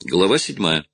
Глава 7.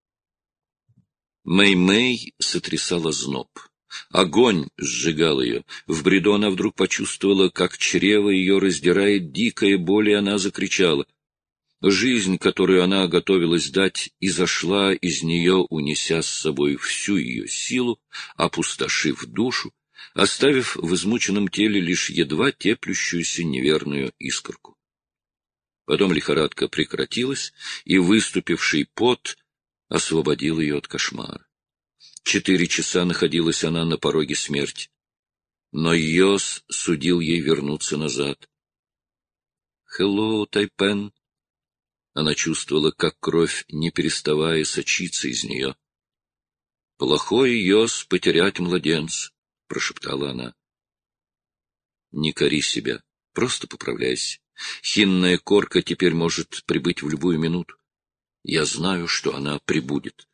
Мэй-Мэй сотрясала зноб. Огонь сжигал ее. В бреду она вдруг почувствовала, как чрево ее раздирает дикая боль, и она закричала. Жизнь, которую она готовилась дать, изошла из нее, унеся с собой всю ее силу, опустошив душу, оставив в измученном теле лишь едва теплющуюся неверную искорку. Потом лихорадка прекратилась, и выступивший пот освободил ее от кошмара. 4 часа находилась она на пороге смерти. Но Йос судил ей вернуться назад. «Хеллоу, Тайпен!» Она чувствовала, как кровь, не переставая, сочится из нее. «Плохой Йос потерять младенца», — прошептала она. «Не кори себя, просто поправляйся. Хинная корка теперь может прибыть в любую минуту. Я знаю, что она прибудет».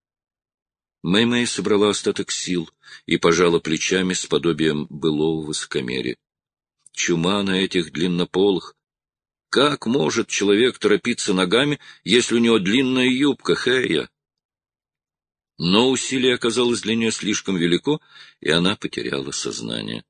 Мэй-Мэй собрала остаток сил и пожала плечами с подобием былого высокомерия. Чума на этих длиннополых. Как может человек торопиться ногами, если у него длинная юбка, Хэя? Но усилие оказалось для нее слишком велико, и она потеряла сознание.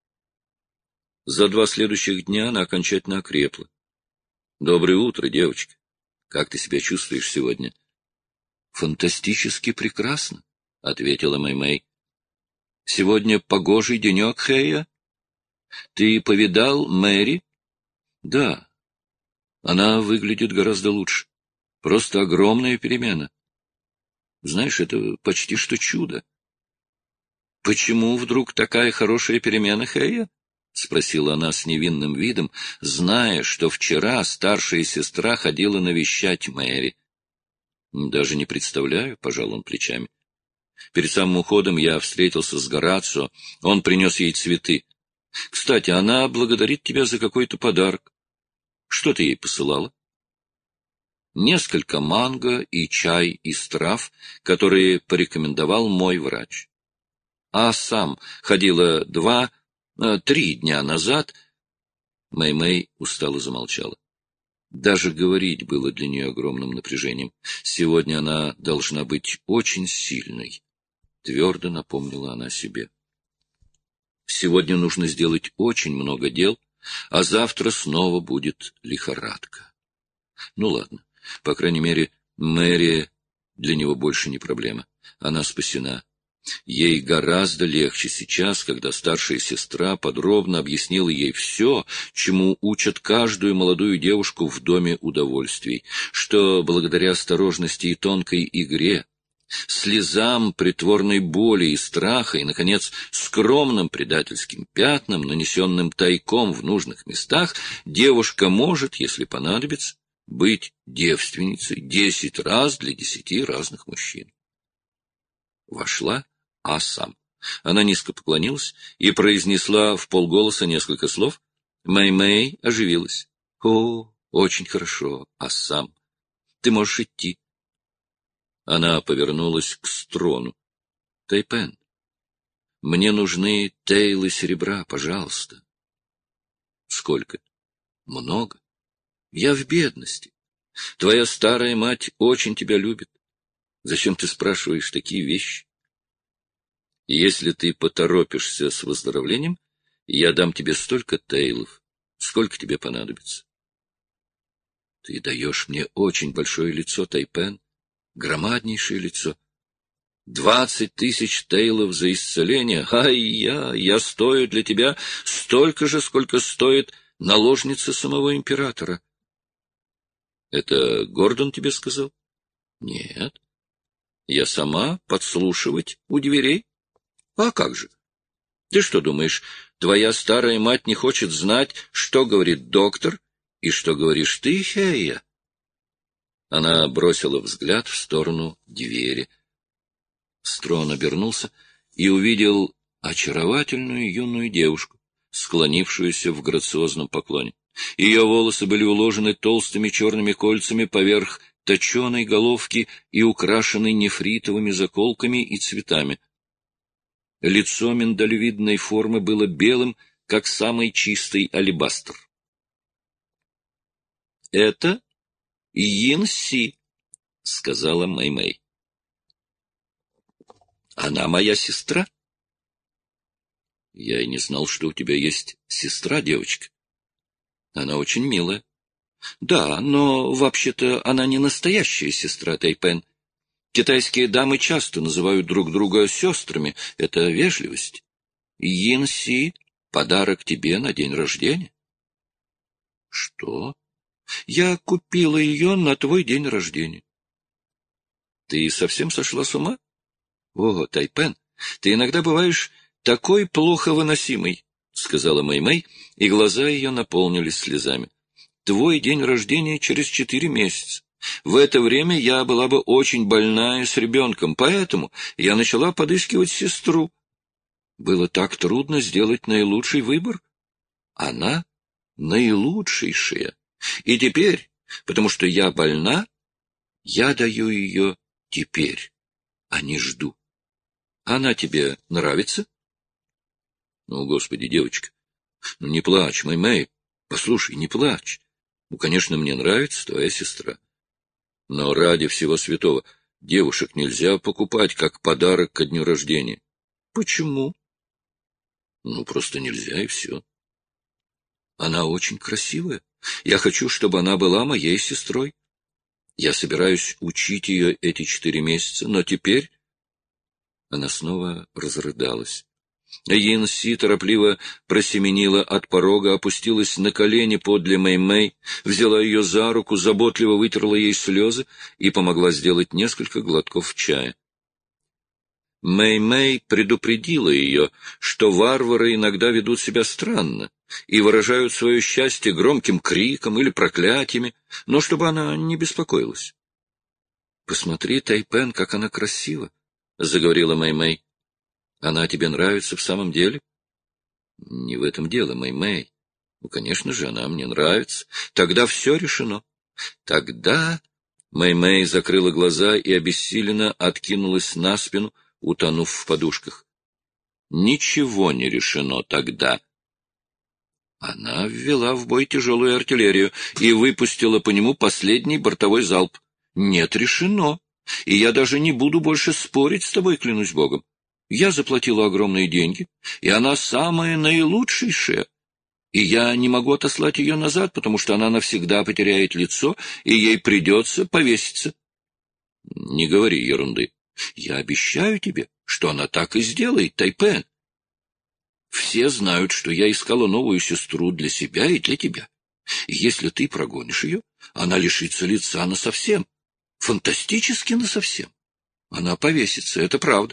За 2 следующих дня она окончательно окрепла. — Доброе утро, девочка. Как ты себя чувствуешь сегодня? — Фантастически прекрасно, — ответила Мэй-Мэй. — Сегодня погожий денек, Хэя. Ты повидал Мэри? — Да. Она выглядит гораздо лучше. Просто огромная перемена. Знаешь, это почти что чудо. — Почему вдруг такая хорошая перемена, Хэя? — спросила она с невинным видом, зная, что вчера старшая сестра ходила навещать Мэри. — Даже не представляю, — пожал он плечами. Перед самым уходом я встретился с Горацио, он принес ей цветы. Кстати, она благодарит тебя за какой-то подарок. Что ты ей посылала? Несколько манго и чай из трав, которые порекомендовал мой врач. А сам ходила 2-3 дня назад. Мэй-Мэй устало замолчала. Даже говорить было для нее огромным напряжением. Сегодня она должна быть очень сильной, твердо напомнила она себе. Сегодня нужно сделать очень много дел, а завтра снова будет лихорадка. Ну ладно. По крайней мере, Мэри для него больше не проблема. Она спасена. Ей гораздо легче сейчас, когда старшая сестра подробно объяснила ей все, чему учат каждую молодую девушку в доме удовольствий, что благодаря осторожности и тонкой игре, слезам притворной боли и страха и, наконец, скромным предательским пятнам, нанесенным тайком в нужных местах, девушка может, если понадобится, быть девственницей 10 раз для 10 разных мужчин. Вошла Асам. Она низко поклонилась и произнесла вполголоса несколько слов. Мэй-Мэй оживилась. — О, очень хорошо, Асам. Ты можешь идти. Она повернулась к Строну. — Тайпен, мне нужны тейлы серебра, пожалуйста. — Сколько? — Много. Я в бедности. Твоя старая мать очень тебя любит. Зачем ты спрашиваешь такие вещи? Если ты поторопишься с выздоровлением, я дам тебе столько тейлов, сколько тебе понадобится. Ты даешь мне очень большое лицо, Тайпен, громаднейшее лицо. 20 000 тейлов за исцеление. Я стою для тебя столько же, сколько стоит наложница самого императора. Это Гордон тебе сказал? Нет. Я сама подслушивать у дверей? А как же? Ты что думаешь, твоя старая мать не хочет знать, что говорит доктор и что говоришь ты, Хея? Она бросила взгляд в сторону двери. Строн обернулся и увидел очаровательную юную девушку, склонившуюся в грациозном поклоне. Ее волосы были уложены толстыми черными кольцами поверх точеной головки и украшены нефритовыми заколками и цветами. Лицо миндалевидной формы было белым, как самый чистый алебастр. — Это Йин-Си, — сказала Мэй-Мэй. Она моя сестра. Я и не знал, что у тебя есть сестра, девочка. Она очень милая. Да, но вообще-то она не настоящая сестра, Тайпен. Китайские дамы часто называют друг друга сестрами. Это вежливость. Йин-Си — подарок тебе на день рождения. Что? Я купила ее на твой день рождения. Ты совсем сошла с ума? О, Тайпен, ты иногда бываешь такой плохо выносимый, — сказала Мэй-Мэй, и глаза ее наполнились слезами. Твой день рождения через 4 месяца. В это время я была бы очень больная с ребенком, поэтому я начала подыскивать сестру. Было так трудно сделать наилучший выбор. Она наилучшейшая. И теперь, потому что я больна, я даю ее теперь, а не жду. Она тебе нравится? Ну, Господи, девочка, ну не плачь, Мэй-Мэй, послушай, не плачь. Ну, конечно, мне нравится твоя сестра. Но ради всего святого девушек нельзя покупать как подарок ко дню рождения. Почему? Ну, просто нельзя, и все. Она очень красивая. Я хочу, чтобы она была моей сестрой. Я собираюсь учить ее эти 4 месяца, но теперь... Она снова разрыдалась. Йин-Си торопливо просеменила от порога, опустилась на колени подле Мэй-Мэй, взяла ее за руку, заботливо вытерла ей слезы и помогла сделать несколько глотков чая. Мэй-Мэй предупредила ее, что варвары иногда ведут себя странно и выражают свое счастье громким криком или проклятиями, но чтобы она не беспокоилась. — Посмотри, Тайпен, как она красива, — заговорила Мэй-Мэй. — Она тебе нравится в самом деле? — Не в этом дело, Мэй-Мэй. Ну, конечно же, она мне нравится. Тогда все решено. Тогда... Мэй-Мэй закрыла глаза и обессиленно откинулась на спину, утонув в подушках. Ничего не решено тогда. Она ввела в бой тяжелую артиллерию и выпустила по нему последний бортовой залп. Нет, решено. И я даже не буду больше спорить с тобой, клянусь Богом. Я заплатила огромные деньги, и она самая наилучшейшая. И я не могу отослать ее назад, потому что она навсегда потеряет лицо, и ей придется повеситься. Не говори ерунды. Я обещаю тебе, что она так и сделает, Тайпен. Все знают, что я искала новую сестру для себя и для тебя. И если ты прогонишь ее, она лишится лица насовсем. Фантастически насовсем. Она повесится, это правда.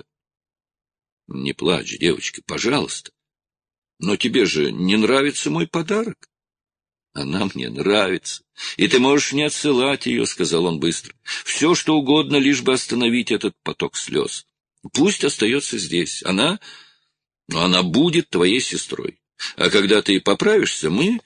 Не плачь, девочка, пожалуйста. Но тебе же не нравится мой подарок? Она мне нравится, и ты можешь не отсылать ее, — сказал он быстро. Все, что угодно, лишь бы остановить этот поток слез. Пусть остается здесь. Она будет твоей сестрой. А когда ты поправишься, мы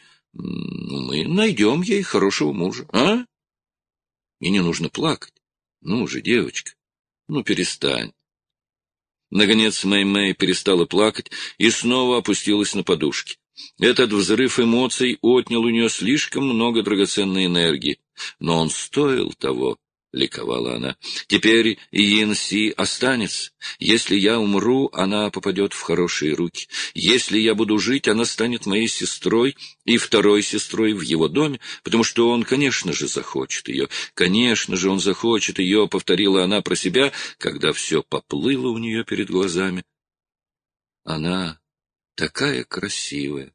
найдем ей хорошего мужа, а? И не нужно плакать. Ну же, девочка, ну перестань. Наконец Мэй-Мэй перестала плакать и снова опустилась на подушки. Этот взрыв эмоций отнял у нее слишком много драгоценной энергии. Но он стоил того, — ликовала она. Теперь Йин-Си останется. Если я умру, она попадет в хорошие руки. Если я буду жить, она станет моей сестрой и второй сестрой в его доме, потому что он, конечно же, захочет ее. Конечно же, он захочет ее, — повторила она про себя, когда все поплыло у нее перед глазами. Она такая красивая.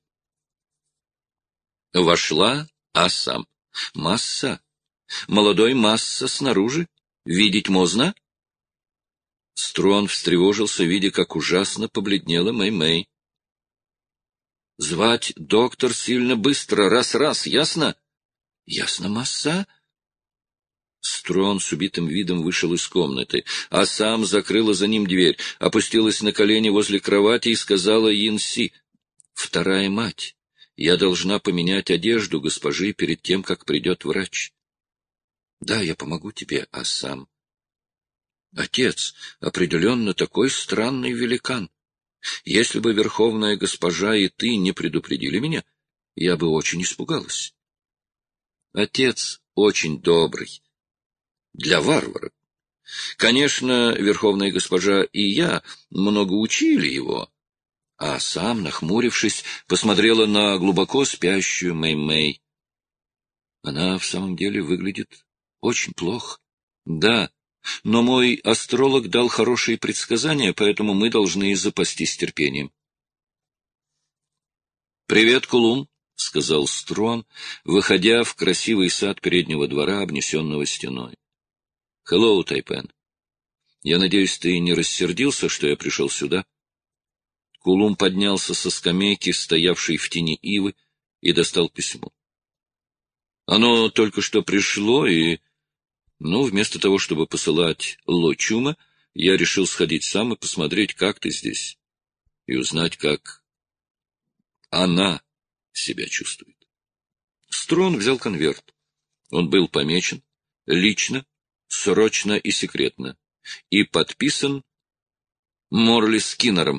Вошла Асам. Масса. Молодой Масса снаружи. Видеть можно? Строн встревожился, видя, как ужасно побледнела Мэй-Мэй. — Звать доктор сильно быстро, раз-раз, ясно? — Ясно, Масса. Строн с убитым видом вышел из комнаты, а сам закрыла за ним дверь, опустилась на колени возле кровати и сказала Йин-Си: — Вторая мать, я должна поменять одежду госпожи перед тем, как придет врач. — Да, я помогу тебе, а сам. — Отец, определенно такой странный великан. Если бы верховная госпожа и ты не предупредили меня, я бы очень испугалась. Отец очень добрый. для варвара. Конечно, верховная госпожа и я много учили его, а сам, нахмурившись, посмотрела на глубоко спящую Мэй-Мэй. Она в самом деле выглядит очень плохо. Да, но мой астролог дал хорошие предсказания, поэтому мы должны запастись терпением. «Привет, Кулум», — сказал Строн, выходя в красивый сад переднего двора, обнесенного стеной. «Hello, Тайпен. Я надеюсь, ты не рассердился, что я пришел сюда?» Кулум поднялся со скамейки, стоявшей в тени ивы, и достал письмо. Оно только что пришло, и, вместо того, чтобы посылать Ло-Чума, я решил сходить сам и посмотреть, как ты здесь, и узнать, как она себя чувствует. Строн взял конверт. Он был помечен лично, срочно и секретно, и подписан Морли Скиннером.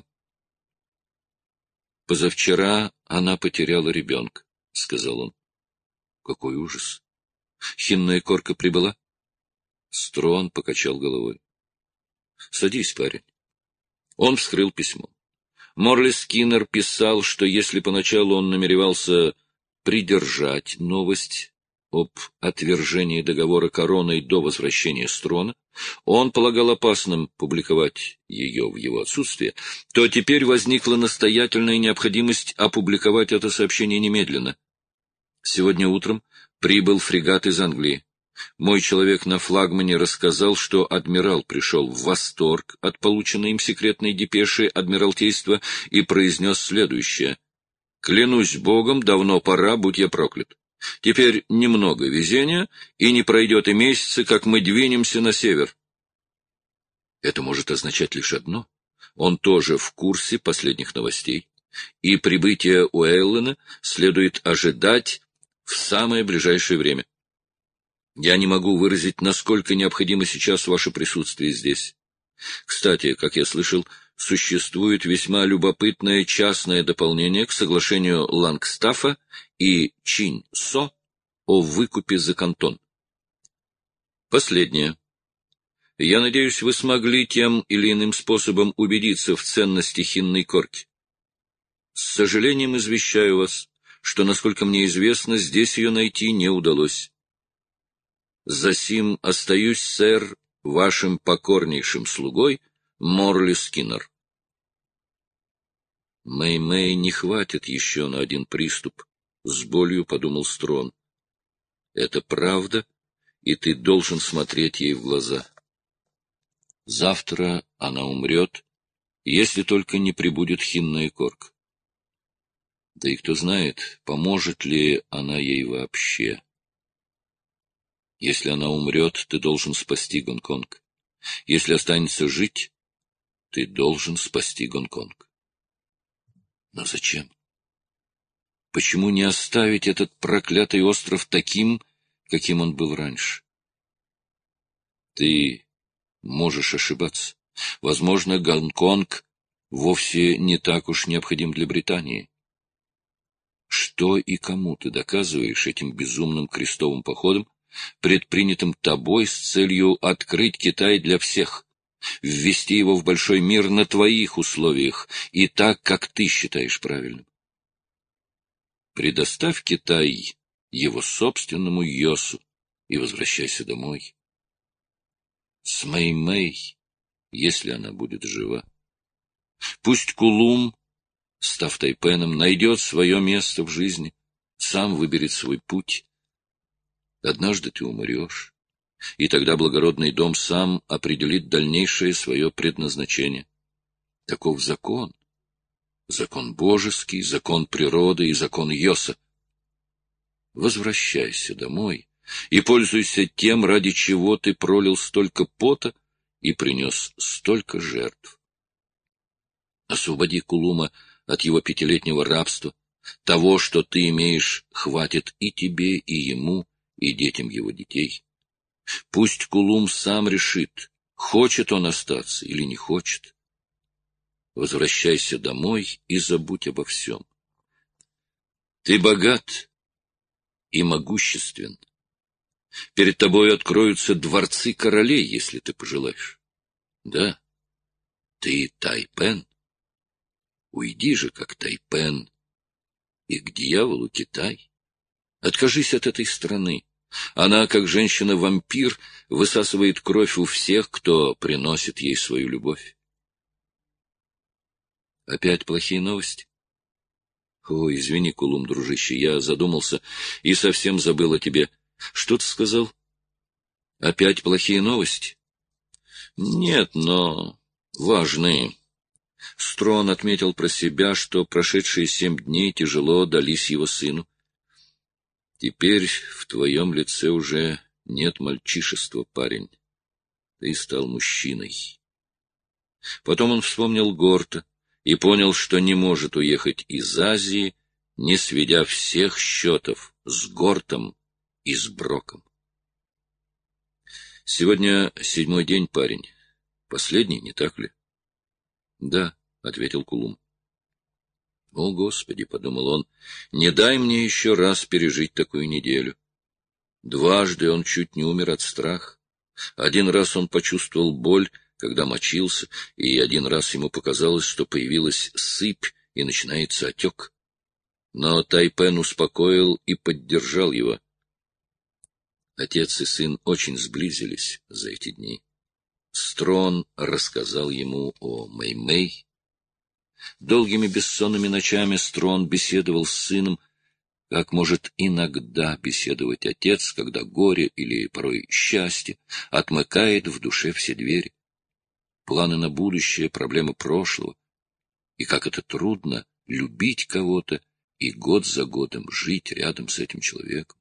«Позавчера она потеряла ребенка», — сказал он. «Какой ужас! Хинная корка прибыла?» Строн покачал головой. «Садись, парень». Он вскрыл письмо. Морли Скиннер писал, что если поначалу он намеревался придержать новость об отвержении договора короной до возвращения Строна, он полагал опасным публиковать ее в его отсутствие, то теперь возникла настоятельная необходимость опубликовать это сообщение немедленно. Сегодня утром прибыл фрегат из Англии. Мой человек на флагмане рассказал, что адмирал пришел в восторг от полученной им секретной депеши Адмиралтейства и произнес следующее. «Клянусь Богом, давно пора, будь я проклят. Теперь немного везения, и не пройдет и месяца, как мы двинемся на север». Это может означать лишь одно. Он тоже в курсе последних новостей, и прибытие Уэйлена следует ожидать в самое ближайшее время. Я не могу выразить, насколько необходимо сейчас ваше присутствие здесь. Кстати, как я слышал, существует весьма любопытное частное дополнение к соглашению Лангстаффа и Чинь-Со о выкупе за кантон. Последнее. Я надеюсь, вы смогли тем или иным способом убедиться в ценности хинной корки. С сожалением извещаю вас, что, насколько мне известно, здесь ее найти не удалось. Засим остаюсь, сэр, вашим покорнейшим слугой Морли Скиннер. Мэй-Мэй не хватит еще на один приступ, — с болью подумал Строн. Это правда, и ты должен смотреть ей в глаза. Завтра она умрет, если только не прибудет хинная корка. Да и кто знает, поможет ли она ей вообще. Если она умрет, ты должен спасти Гонконг. Если останется жить, ты должен спасти Гонконг. Но зачем? Почему не оставить этот проклятый остров таким, каким он был раньше? Ты можешь ошибаться. Возможно, Гонконг вовсе не так уж необходим для Британии. Что и кому ты доказываешь этим безумным крестовым походом, предпринятым тобой с целью открыть Китай для всех, ввести его в большой мир на твоих условиях и так, как ты считаешь правильным? Предоставь Китай его собственному Йосу и возвращайся домой. С Мэй-Мэй, если она будет жива. Пусть Кулум, став Тайпеном, найдет свое место в жизни, сам выберет свой путь. Однажды ты умрешь, и тогда благородный дом сам определит дальнейшее свое предназначение. Таков закон. Закон божеский, закон природы и закон Йоса. Возвращайся домой и пользуйся тем, ради чего ты пролил столько пота и принес столько жертв. Освободи Кулума от его 5-летнего рабства. Того, что ты имеешь, хватит и тебе, и ему, и детям его детей. Пусть Кулум сам решит, хочет он остаться или не хочет. Возвращайся домой и забудь обо всем. Ты богат и могуществен. Перед тобой откроются дворцы королей, если ты пожелаешь. Да, ты Тайпен. Уйди же, как Тайпен, и к дьяволу Китай. Откажись от этой страны. Она, как женщина-вампир, высасывает кровь у всех, кто приносит ей свою любовь. Опять плохие новости? Ой, извини, Кулум, дружище, я задумался и совсем забыл о тебе. Что ты сказал? Опять плохие новости? Нет, но важные. Строн отметил про себя, что прошедшие 7 дней тяжело дались его сыну. Теперь в твоем лице уже нет мальчишества, парень. Ты стал мужчиной. Потом он вспомнил Горта и понял, что не может уехать из Азии, не сведя всех счетов с Гортом и с Броком. Сегодня 7-й день, парень. Последний, не так ли? — Да, — ответил Кулум. — О, Господи, — подумал он, — не дай мне еще раз пережить такую неделю. Дважды он чуть не умер от страха. Один раз он почувствовал боль, когда мочился, и один раз ему показалось, что появилась сыпь и начинается отек. Но Тайпен успокоил и поддержал его. Отец и сын очень сблизились за эти дни. Строн рассказал ему о Мэй-Мэй. Долгими бессонными ночами Строн беседовал с сыном, как может иногда беседовать отец, когда горе или порой счастье отмыкает в душе все двери. Планы на будущее, проблемы прошлого. И как это трудно любить кого-то и год за годом жить рядом с этим человеком.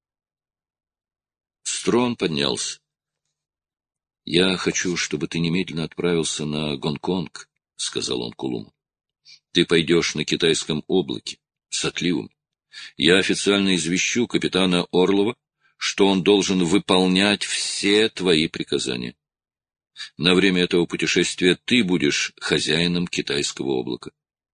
Строн поднялся. — Я хочу, чтобы ты немедленно отправился на Гонконг, — сказал он Кулуму. — Ты пойдешь на китайском облаке с отливом. Я официально извещу капитана Орлова, что он должен выполнять все твои приказания. На время этого путешествия ты будешь хозяином китайского облака.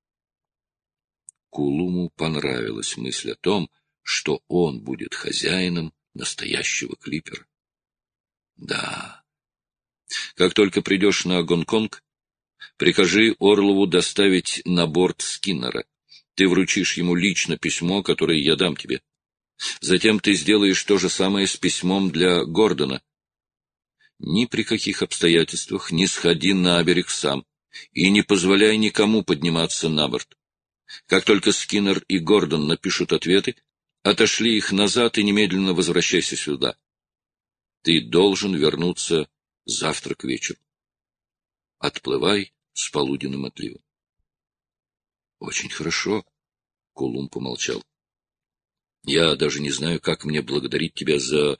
Кулуму понравилась мысль о том, что он будет хозяином настоящего клипера. Да. Как только придешь на Гонконг, прикажи Орлову доставить на борт Скиннера. Ты вручишь ему лично письмо, которое я дам тебе. Затем ты сделаешь то же самое с письмом для Гордона. Ни при каких обстоятельствах не сходи на берег сам и не позволяй никому подниматься на борт. Как только Скиннер и Гордон напишут ответы, отошли их назад и немедленно возвращайся сюда. Ты должен вернуться завтра к вечеру. Отплывай с полуденным отливом. — Очень хорошо, — Кулум помолчал. — Я даже не знаю, как мне благодарить тебя за...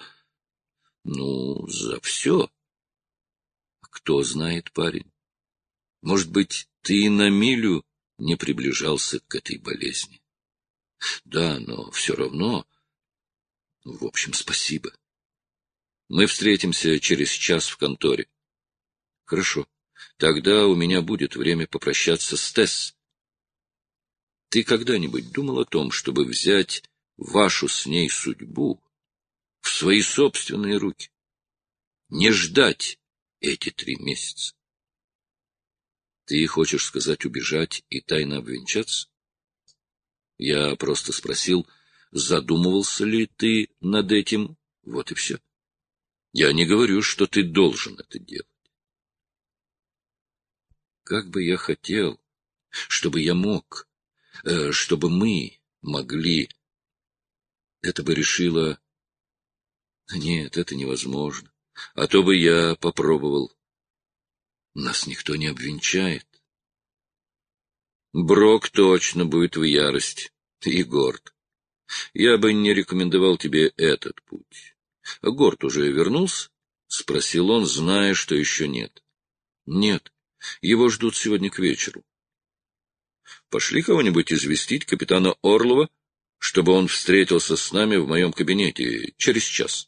за все. Кто знает, парень. Может быть, ты на милю не приближался к этой болезни. Да, но все равно... В общем, спасибо. Мы встретимся через час в конторе. Хорошо. Тогда у меня будет время попрощаться с Тесс. Ты когда-нибудь думал о том, чтобы взять вашу с ней судьбу в свои собственные руки? Не ждать эти 3 месяца. Ты хочешь сказать убежать и тайно обвенчаться? Я просто спросил, задумывался ли ты над этим, вот и все. Я не говорю, что ты должен это делать. Как бы я хотел, чтобы я мог, чтобы мы могли. Это бы решило... Нет, это невозможно. А то бы я попробовал. Нас никто не обвенчает. Брок точно будет в ярости. И Горд. Я бы не рекомендовал тебе этот путь. А Горд уже вернулся? — спросил он, зная, что еще нет. — Нет. Его ждут сегодня к вечеру. Пошли кого-нибудь известить капитана Орлова, чтобы он встретился с нами в моем кабинете через час.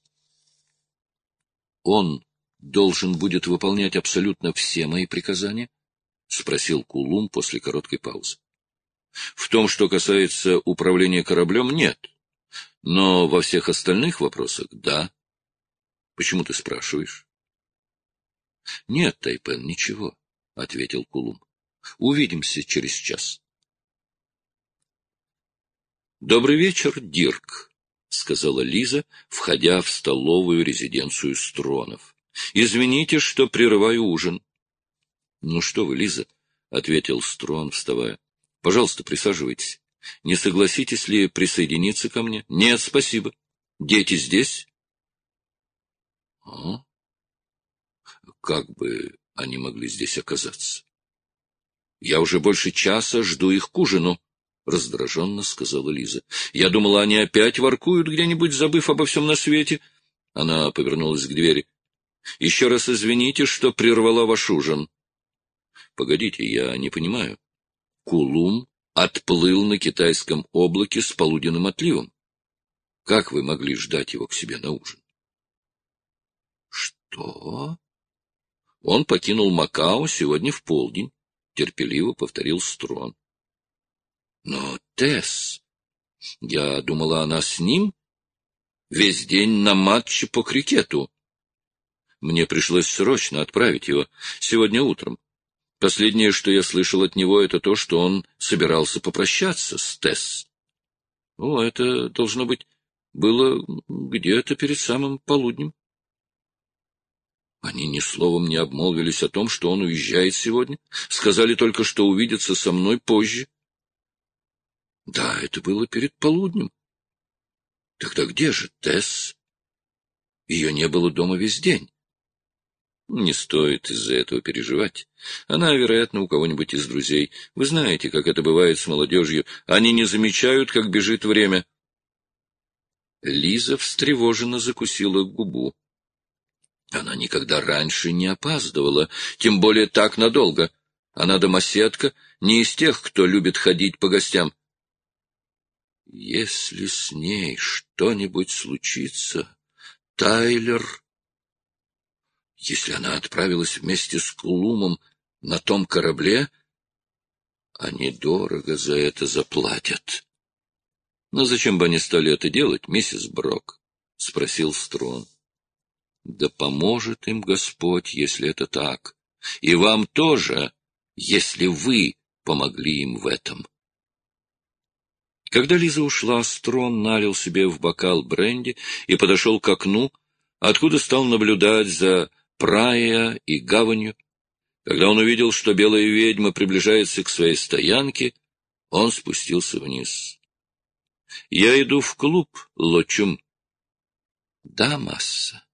Он должен будет выполнять абсолютно все мои приказания? — спросил Кулум после короткой паузы. — В том, что касается управления кораблем, нет. Но во всех остальных вопросах — да. Почему ты спрашиваешь? — Нет, Тайпен, ничего, — ответил Кулум. — Увидимся через час. — Добрый вечер, Дирк, — сказала Лиза, входя в столовую резиденцию Стронов. — Извините, что прерываю ужин. — Ну что вы, Лиза, — ответил Строн, вставая. — Пожалуйста, присаживайтесь. Не согласитесь ли присоединиться ко мне? — Нет, спасибо. Дети здесь? — А? Как бы они могли здесь оказаться? — Я уже больше часа жду их к ужину, — раздраженно сказала Лиза. — Я думала, они опять воркуют где-нибудь, забыв обо всем на свете. Она повернулась к двери. — Еще раз извините, что прервала ваш ужин. — Погодите, я не понимаю. Кулум отплыл на китайском облаке с полуденным отливом. Как вы могли ждать его к себе на ужин? — Что? — Он покинул Макао сегодня в полдень, — терпеливо повторил Строн. — Но Тесс... Я думала, она с ним весь день на матче по крикету. Мне пришлось срочно отправить его сегодня утром. Последнее, что я слышал от него, это то, что он собирался попрощаться с Тесс. О, это, должно быть, было где-то перед самым полуднем. Они ни словом не обмолвились о том, что он уезжает сегодня. Сказали только, что увидятся со мной позже. Да, это было перед полуднем. Тогда где же Тесс? Ее не было дома весь день. Не стоит из-за этого переживать. Она, вероятно, у кого-нибудь из друзей. Вы знаете, как это бывает с молодежью. Они не замечают, как бежит время. Лиза встревоженно закусила губу. Она никогда раньше не опаздывала, тем более так надолго. Она домоседка, не из тех, кто любит ходить по гостям. Если с ней что-нибудь случится, Тайлер... Если она отправилась вместе с Кулумом на том корабле, они дорого за это заплатят. — Но зачем бы они стали это делать, миссис Брок? — спросил Строн. — Да поможет им Господь, если это так. И вам тоже, если вы помогли им в этом. Когда Лиза ушла, Строн налил себе в бокал бренди и подошел к окну, откуда стал наблюдать за Прайя и гаванью. Когда он увидел, что белая ведьма приближается к своей стоянке, он спустился вниз. — Я иду в клуб, Лочум. — Да, масса.